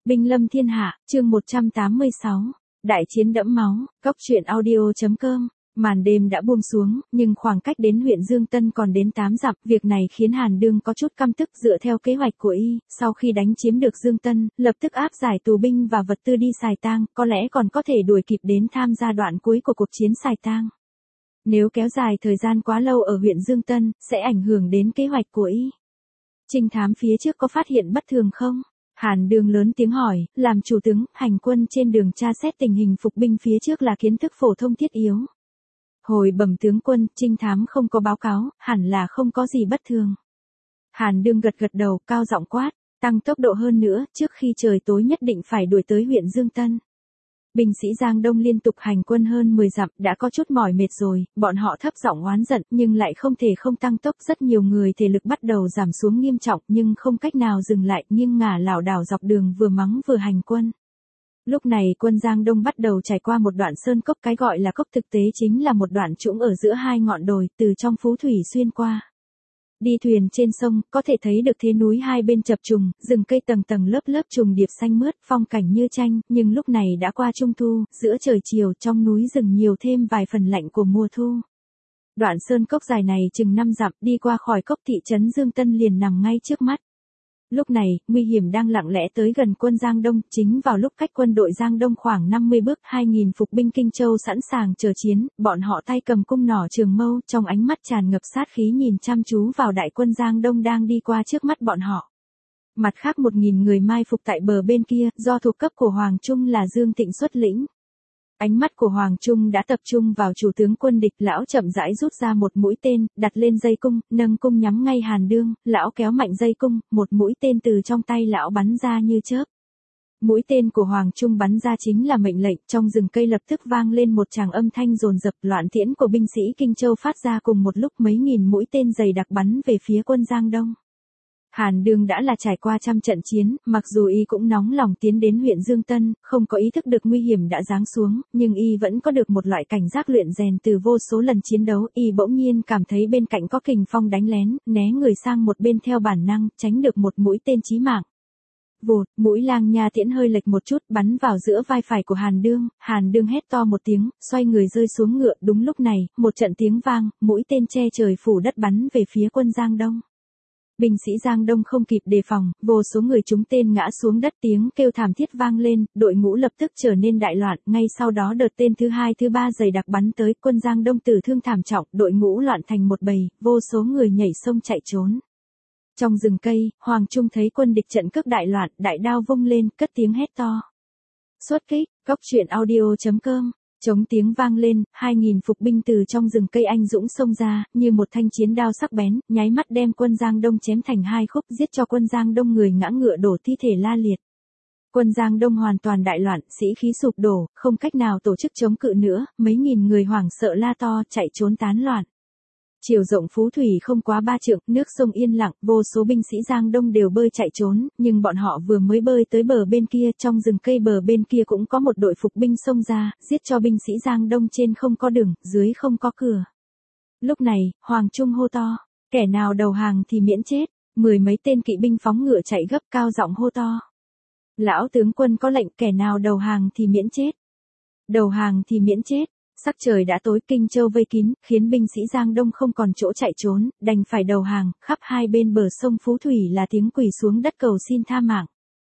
Binh lâm thiên hạ, chương 186, đại chiến đẫm máu, Cốc truyện audio.com. Màn đêm đã buông xuống, nhưng khoảng cách đến huyện Dương Tân còn đến 8 dặm, việc này khiến Hàn Đương có chút căm tức. Dựa theo kế hoạch của y, sau khi đánh chiếm được Dương Tân, lập tức áp giải tù binh và vật tư đi Sài Tang, có lẽ còn có thể đuổi kịp đến tham gia đoạn cuối của cuộc chiến Sài Tang. Nếu kéo dài thời gian quá lâu ở huyện Dương Tân, sẽ ảnh hưởng đến kế hoạch của y. Trinh thám phía trước có phát hiện bất thường không? Hàn Đương lớn tiếng hỏi, làm chủ tướng, hành quân trên đường tra xét tình hình phục binh phía trước là kiến thức phổ thông thiết yếu. Hồi bẩm tướng quân, trinh thám không có báo cáo, hẳn là không có gì bất thường. Hàn Đương gật gật đầu, cao giọng quát, tăng tốc độ hơn nữa, trước khi trời tối nhất định phải đuổi tới huyện Dương Tân. Binh sĩ Giang Đông liên tục hành quân hơn 10 dặm, đã có chút mỏi mệt rồi, bọn họ thấp giọng oán giận, nhưng lại không thể không tăng tốc. Rất nhiều người thể lực bắt đầu giảm xuống nghiêm trọng, nhưng không cách nào dừng lại, nghiêng ngả lảo đảo dọc đường vừa mắng vừa hành quân. Lúc này quân Giang Đông bắt đầu trải qua một đoạn sơn cốc, cái gọi là cốc thực tế chính là một đoạn trũng ở giữa hai ngọn đồi, từ trong phú thủy xuyên qua. Đi thuyền trên sông, có thể thấy được thế núi hai bên chập trùng, rừng cây tầng tầng lớp lớp trùng điệp xanh mướt, phong cảnh như tranh, nhưng lúc này đã qua trung thu, giữa trời chiều, trong núi rừng nhiều thêm vài phần lạnh của mùa thu. Đoạn sơn cốc dài này chừng 5 dặm, đi qua khỏi cốc thị trấn Dương Tân liền nằm ngay trước mắt. Lúc này, nguy hiểm đang lặng lẽ tới gần quân Giang Đông, chính vào lúc cách quân đội Giang Đông khoảng 50 bước, 2.000 phục binh Kinh Châu sẵn sàng chờ chiến, bọn họ tay cầm cung nỏ trường mâu, trong ánh mắt tràn ngập sát khí nhìn chăm chú vào đại quân Giang Đông đang đi qua trước mắt bọn họ. Mặt khác 1.000 người mai phục tại bờ bên kia, do thuộc cấp của Hoàng Trung là Dương Thịnh xuất lĩnh. Ánh mắt của Hoàng Trung đã tập trung vào chủ tướng quân địch, lão chậm rãi rút ra một mũi tên, đặt lên dây cung, nâng cung nhắm ngay Hàn Đương, lão kéo mạnh dây cung, một mũi tên từ trong tay lão bắn ra như chớp. Mũi tên của Hoàng Trung bắn ra chính là mệnh lệnh, trong rừng cây lập tức vang lên một tràng âm thanh dồn dập, loạn tiễn của binh sĩ Kinh Châu phát ra cùng một lúc, mấy nghìn mũi tên dày đặc bắn về phía quân Giang Đông. Hàn Đương đã là trải qua trăm trận chiến, mặc dù y cũng nóng lòng tiến đến huyện Dương Tân, không có ý thức được nguy hiểm đã giáng xuống, nhưng y vẫn có được một loại cảnh giác luyện rèn từ vô số lần chiến đấu. Y bỗng nhiên cảm thấy bên cạnh có kình phong đánh lén, né người sang một bên theo bản năng, tránh được một mũi tên chí mạng. Vụt, mũi lang nha tiễn hơi lệch một chút, bắn vào giữa vai phải của Hàn Đương hét to một tiếng, xoay người rơi xuống ngựa. Đúng lúc này, một trận tiếng vang, mũi tên che trời phủ đất bắn về phía quân Giang Đông. Binh sĩ Giang Đông không kịp đề phòng, vô số người trúng tên ngã xuống đất, tiếng kêu thảm thiết vang lên, đội ngũ lập tức trở nên đại loạn, ngay sau đó đợt tên thứ hai thứ ba dày đặc bắn tới, quân Giang Đông tử thương thảm trọng, đội ngũ loạn thành một bầy, vô số người nhảy sông chạy trốn. Trong rừng cây, Hoàng Trung thấy quân địch trận cước đại loạn, đại đao vung lên, cất tiếng hét to. Xuất kích, Cốc truyện audio.com. Trống tiếng vang lên, 2.000 phục binh từ trong rừng cây anh dũng xông ra, như một thanh chiến đao sắc bén, nháy mắt đem quân Giang Đông chém thành hai khúc, giết cho quân Giang Đông người ngã ngựa đổ, thi thể la liệt. Quân Giang Đông hoàn toàn đại loạn, sĩ khí sụp đổ, không cách nào tổ chức chống cự nữa, mấy nghìn người hoảng sợ la to, chạy trốn tán loạn. Chiều rộng phú thủy không quá 3 trượng, nước sông yên lặng, vô số binh sĩ Giang Đông đều bơi chạy trốn, nhưng bọn họ vừa mới bơi tới bờ bên kia, trong rừng cây bờ bên kia cũng có một đội phục binh xông ra, giết cho binh sĩ Giang Đông trên không có đường, dưới không có cửa. Lúc này, Hoàng Trung hô to, kẻ nào đầu hàng thì miễn chết. 10 mấy tên kỵ binh phóng ngựa chạy gấp, cao giọng hô to. Lão tướng quân có lệnh, kẻ nào đầu hàng thì miễn chết. Đầu hàng thì miễn chết. Sắc trời đã tối, Kinh Châu vây kín, khiến binh sĩ Giang Đông không còn chỗ chạy trốn, đành phải đầu hàng, khắp hai bên bờ sông Phú Thủy là tiếng quỳ xuống đất cầu xin tha mạng.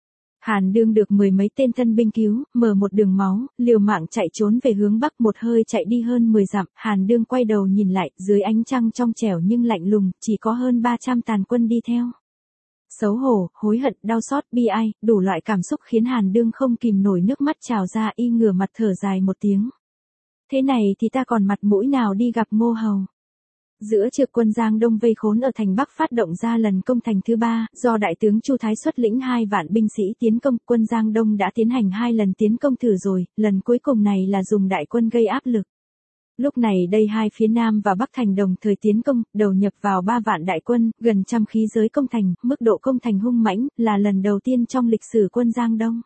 Hàn Đương được 10 mấy tên thân binh cứu, mở một đường máu, liều mạng chạy trốn về hướng bắc, một hơi chạy đi hơn 10 dặm, Hàn Đương quay đầu nhìn lại, dưới ánh trăng trong trẻo nhưng lạnh lùng, chỉ có hơn 300 tàn quân đi theo. Xấu hổ, hối hận, đau xót, bi ai, đủ loại cảm xúc khiến Hàn Đương không kìm nổi nước mắt trào ra, y ngửa mặt thở dài một tiếng. Thế này thì ta còn mặt mũi nào đi gặp Ngô Hầu. Giữa trực quân Giang Đông vây khốn ở thành Bắc phát động ra lần công thành thứ 3, do đại tướng Chu Thái xuất lĩnh 2 vạn binh sĩ tiến công, quân Giang Đông đã tiến hành 2 lần tiến công thử rồi, lần cuối cùng này là dùng đại quân gây áp lực. Lúc này đây hai phía Nam và Bắc thành đồng thời tiến công, đầu nhập vào 3 vạn đại quân, gần trăm khí giới công thành, mức độ công thành hung mãnh, là lần đầu tiên trong lịch sử quân Giang Đông.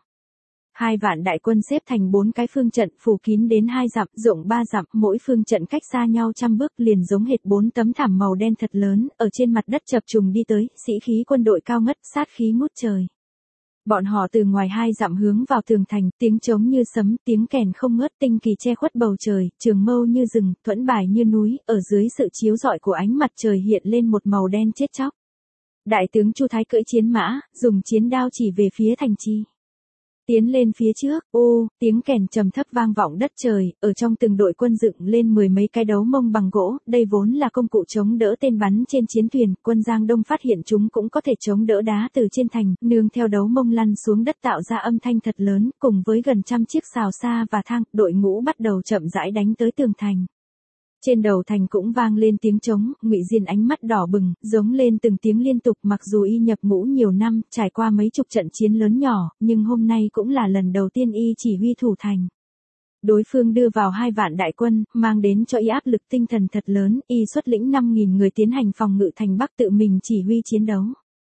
2 vạn đại quân xếp thành 4 cái phương trận, phủ kín đến 2 dặm, rộng 3 dặm, mỗi phương trận cách xa nhau trăm bước, liền giống hệt 4 tấm thảm màu đen thật lớn, ở trên mặt đất chập trùng đi tới, sĩ khí quân đội cao ngất, sát khí ngút trời. Bọn họ từ ngoài 2 dặm hướng vào tường thành, tiếng trống như sấm, tiếng kèn không ngớt, tinh kỳ che khuất bầu trời, trường mâu như rừng, thuẫn bài như núi, ở dưới sự chiếu rọi của ánh mặt trời hiện lên một màu đen chết chóc. Đại tướng Chu Thái cưỡi chiến mã, dùng chiến đao chỉ về phía thành trì. Tiến lên phía trước, tiếng kèn trầm thấp vang vọng đất trời, ở trong từng đội quân dựng lên 10 mấy cái đấu mông bằng gỗ, đây vốn là công cụ chống đỡ tên bắn trên chiến thuyền, quân Giang Đông phát hiện chúng cũng có thể chống đỡ đá từ trên thành, nương theo đấu mông lăn xuống đất tạo ra âm thanh thật lớn, cùng với gần trăm chiếc sào sa và thang, đội ngũ bắt đầu chậm rãi đánh tới tường thành. Trên đầu thành cũng vang lên tiếng trống, Ngụy Diên ánh mắt đỏ bừng, giống lên từng tiếng liên tục, mặc dù y nhập ngũ nhiều năm, trải qua mấy chục trận chiến lớn nhỏ, nhưng hôm nay cũng là lần đầu tiên y chỉ huy thủ thành. Đối phương đưa vào 2 vạn đại quân, mang đến cho y áp lực tinh thần thật lớn, y xuất lĩnh 5.000 người tiến hành phòng ngự thành Bắc, tự mình chỉ huy chiến đấu.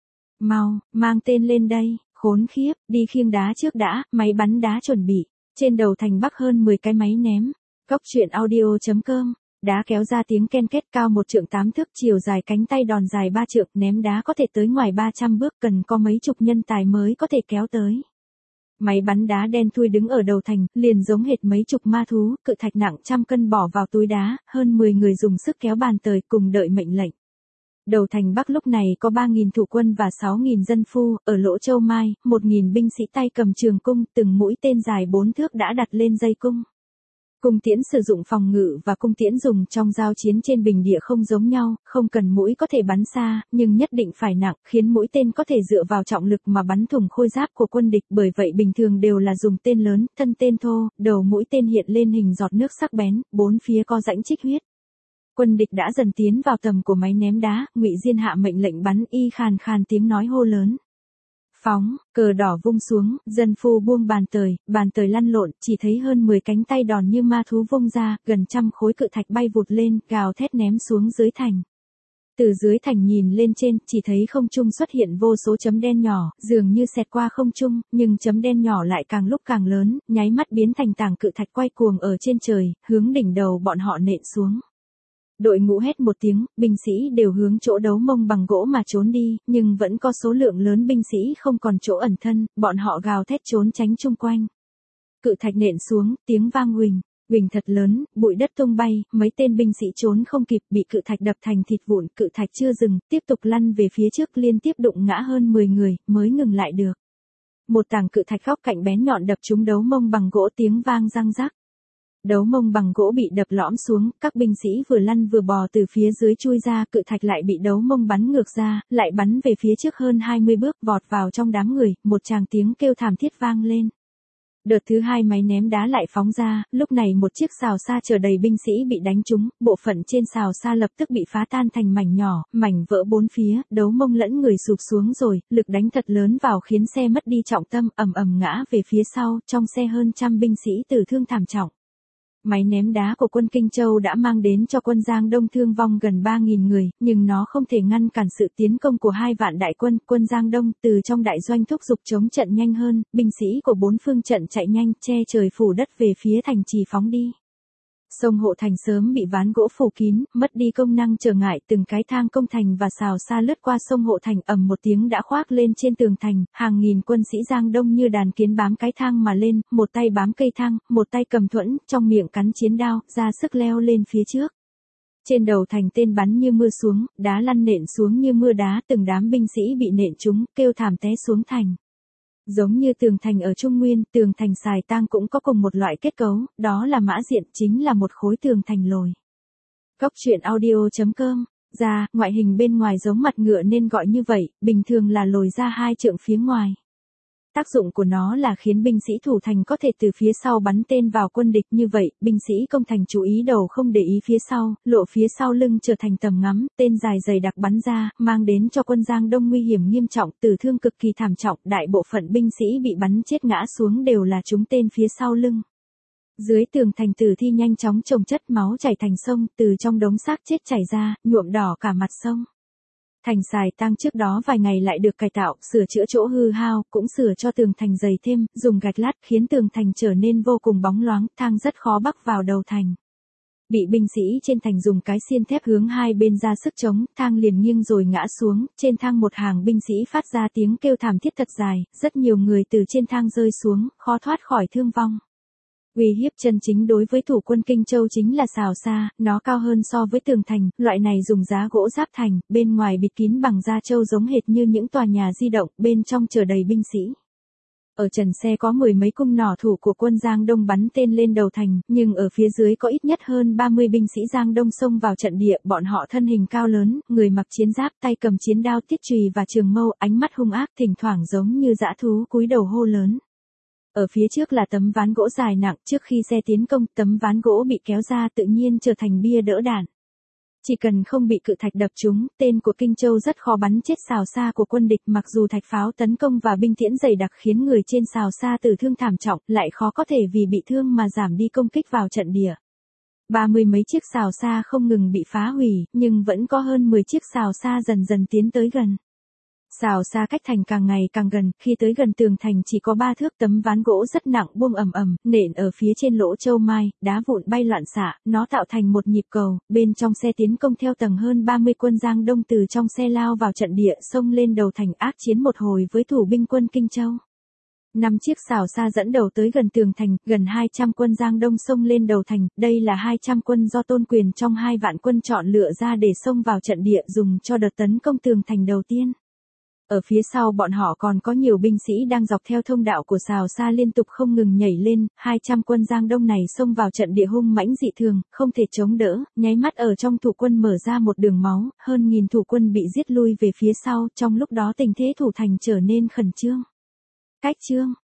Mau, mang tên lên đây, khốn khiếp, đi khiêng đá trước đã, máy bắn đá chuẩn bị. Trên đầu thành Bắc hơn 10 cái máy ném. Cóc truyện audio.com. Đá kéo ra tiếng ken két, cao 1 trượng 8 thước, chiều dài cánh tay đòn dài 3 trượng, ném đá có thể tới ngoài 300 bước, cần có mấy chục nhân tài mới có thể kéo tới. Máy bắn đá đen thui đứng ở đầu thành, liền giống hệt mấy chục ma thú, cự thạch nặng trăm cân bỏ vào túi đá, hơn 10 người dùng sức kéo bàn tời cùng đợi mệnh lệnh. Đầu thành Bắc lúc này có 3.000 thủ quân và 6.000 dân phu, ở Lỗ Châu Mai, 1.000 binh sĩ tay cầm trường cung, từng mũi tên dài 4 thước đã đặt lên dây cung. Cung tiễn sử dụng phòng ngự và cung tiễn dùng trong giao chiến trên bình địa không giống nhau, không cần mũi có thể bắn xa, nhưng nhất định phải nặng, khiến mũi tên có thể dựa vào trọng lực mà bắn thủng khôi giáp của quân địch, bởi vậy bình thường đều là dùng tên lớn, thân tên thô, đầu mũi tên hiện lên hình giọt nước sắc bén, bốn phía có rãnh trích huyết. Quân địch đã dần tiến vào tầm của máy ném đá, Ngụy Diên hạ mệnh lệnh bắn, y khàn khàn tiếng nói hô lớn. Phóng, cờ đỏ vung xuống, dân phu buông bàn tời lăn lộn, chỉ thấy hơn 10 cánh tay đòn như ma thú vung ra, gần trăm khối cự thạch bay vụt lên, gào thét ném xuống dưới thành. Từ dưới thành nhìn lên trên, chỉ thấy không trung xuất hiện vô số chấm đen nhỏ, dường như xẹt qua không trung, nhưng chấm đen nhỏ lại càng lúc càng lớn, nháy mắt biến thành tảng cự thạch quay cuồng ở trên trời, hướng đỉnh đầu bọn họ nện xuống. Đội ngũ hét một tiếng, binh sĩ đều hướng chỗ đấu mông bằng gỗ mà trốn đi, nhưng vẫn có số lượng lớn binh sĩ không còn chỗ ẩn thân, bọn họ gào thét trốn tránh chung quanh. Cự thạch nện xuống, tiếng vang huỳnh thật lớn, bụi đất tung bay, mấy tên binh sĩ trốn không kịp, bị cự thạch đập thành thịt vụn, cự thạch chưa dừng, tiếp tục lăn về phía trước, liên tiếp đụng ngã hơn 10 người, mới ngừng lại được. Một tảng cự thạch góc cạnh bén nhọn đập trúng đấu mông bằng gỗ, tiếng vang răng rắc. Đấu mông bằng gỗ bị đập lõm xuống, các binh sĩ vừa lăn vừa bò từ phía dưới chui ra, cự thạch lại bị đấu mông bắn ngược ra, lại bắn về phía trước hơn 20 bước, vọt vào trong đám người, một tràng tiếng kêu thảm thiết vang lên. Đợt thứ 2 máy ném đá lại phóng ra, lúc này một chiếc sào sa chở đầy binh sĩ bị đánh trúng, bộ phận trên sào sa lập tức bị phá tan thành mảnh nhỏ, mảnh vỡ bốn phía, đấu mông lẫn người sụp xuống rồi, lực đánh thật lớn vào khiến xe mất đi trọng tâm, ầm ầm ngã về phía sau, trong xe hơn trăm binh sĩ tử thương thảm trọng. Máy ném đá của quân Kinh Châu đã mang đến cho quân Giang Đông thương vong gần 3.000 người, nhưng nó không thể ngăn cản sự tiến công của 2 vạn đại quân. Quân Giang Đông từ trong đại doanh thúc giục chống trận nhanh hơn, binh sĩ của 4 phương trận chạy nhanh, che trời phủ đất về phía thành trì phóng đi. Sông Hộ Thành sớm bị ván gỗ phủ kín, mất đi công năng trở ngại, từng cái thang công thành và sào sa lướt qua sông Hộ Thành, ầm một tiếng đã khoác lên trên tường thành, hàng nghìn quân sĩ Giang Đông như đàn kiến bám cái thang mà lên, một tay bám cây thang, một tay cầm thuẫn, trong miệng cắn chiến đao, ra sức leo lên phía trước. Trên đầu thành tên bắn như mưa xuống, đá lăn nện xuống như mưa đá, từng đám binh sĩ bị nện trúng, kêu thảm té xuống thành. Giống như tường thành ở Trung Nguyên, tường thành Sài Tang cũng có cùng một loại kết cấu, đó là mã diện, chính là một khối tường thành lồi. Cóc truyện audio.com, ngoại hình bên ngoài giống mặt ngựa nên gọi như vậy, bình thường là lồi ra 2 trượng phía ngoài. Tác dụng của nó là khiến binh sĩ thủ thành có thể từ phía sau bắn tên vào quân địch, như vậy, binh sĩ công thành chú ý đầu không để ý phía sau, lộ phía sau lưng trở thành tầm ngắm, tên dài dày đặc bắn ra, mang đến cho quân Giang Đông nguy hiểm nghiêm trọng, tử thương cực kỳ thảm trọng, đại bộ phận binh sĩ bị bắn chết ngã xuống đều là trúng tên phía sau lưng. Dưới tường thành tử thi nhanh chóng chồng chất, máu chảy thành sông, từ trong đống xác chết chảy ra, nhuộm đỏ cả mặt sông. Thành Sài Tang trước đó vài ngày lại được cải tạo, sửa chữa chỗ hư hao, cũng sửa cho tường thành dày thêm, dùng gạch lát khiến tường thành trở nên vô cùng bóng loáng, thang rất khó bắc vào đầu thành. Bị binh sĩ trên thành dùng cái xiên thép hướng hai bên ra sức chống, thang liền nghiêng rồi ngã xuống, trên thang một hàng binh sĩ phát ra tiếng kêu thảm thiết thật dài, rất nhiều người từ trên thang rơi xuống, khó thoát khỏi thương vong. Uy hiếp chân chính đối với thủ quân Kinh Châu chính là sào sa, nó cao hơn so với tường thành, loại này dùng giá gỗ giáp thành, bên ngoài bịt kín bằng da trâu giống hệt như những tòa nhà di động, bên trong chở đầy binh sĩ. Ở trần xe có mười mấy cung nỏ thủ của quân Giang Đông bắn tên lên đầu thành, nhưng ở phía dưới có ít nhất hơn 30 binh sĩ Giang Đông xông vào trận địa, bọn họ thân hình cao lớn, người mặc chiến giáp, tay cầm chiến đao tiết chùy và trường mâu, ánh mắt hung ác, thỉnh thoảng giống như dã thú cúi đầu hô lớn. Ở phía trước là tấm ván gỗ dài nặng, trước khi xe tiến công, tấm ván gỗ bị kéo ra tự nhiên trở thành bia đỡ đạn. Chỉ cần không bị cự thạch đập trúng, tên của Kinh Châu rất khó bắn chết sào sa của quân địch, mặc dù thạch pháo tấn công và binh tiễn dày đặc khiến người trên sào sa tử thương thảm trọng, lại khó có thể vì bị thương mà giảm đi công kích vào trận địa. 30 mấy chiếc sào sa không ngừng bị phá hủy, nhưng vẫn có hơn 10 chiếc sào sa dần dần tiến tới gần. Sào sa cách thành càng ngày càng gần, khi tới gần tường thành chỉ có 3 thước, tấm ván gỗ rất nặng buông ầm ầm, nện ở phía trên lỗ châu mai, đá vụn bay loạn xạ, nó tạo thành một nhịp cầu, bên trong xe tiến công theo tầng hơn 30 quân Giang Đông từ trong xe lao vào trận địa, xông lên đầu thành ác chiến một hồi với thủ binh quân Kinh Châu. 5 chiếc sào sa dẫn đầu tới gần tường thành, gần 200 quân Giang Đông xông lên đầu thành, đây là 200 quân do Tôn Quyền trong 2 vạn quân chọn lựa ra để xông vào trận địa dùng cho đợt tấn công tường thành đầu tiên. Ở phía sau bọn họ còn có nhiều binh sĩ đang dọc theo thông đạo của sào sa liên tục không ngừng nhảy lên, 200 quân Giang Đông này xông vào trận địa hung mãnh dị thường, không thể chống đỡ, nháy mắt ở trong thủ quân mở ra một đường máu, hơn 1000 thủ quân bị giết lui về phía sau, trong lúc đó tình thế thủ thành trở nên khẩn trương. Cách chương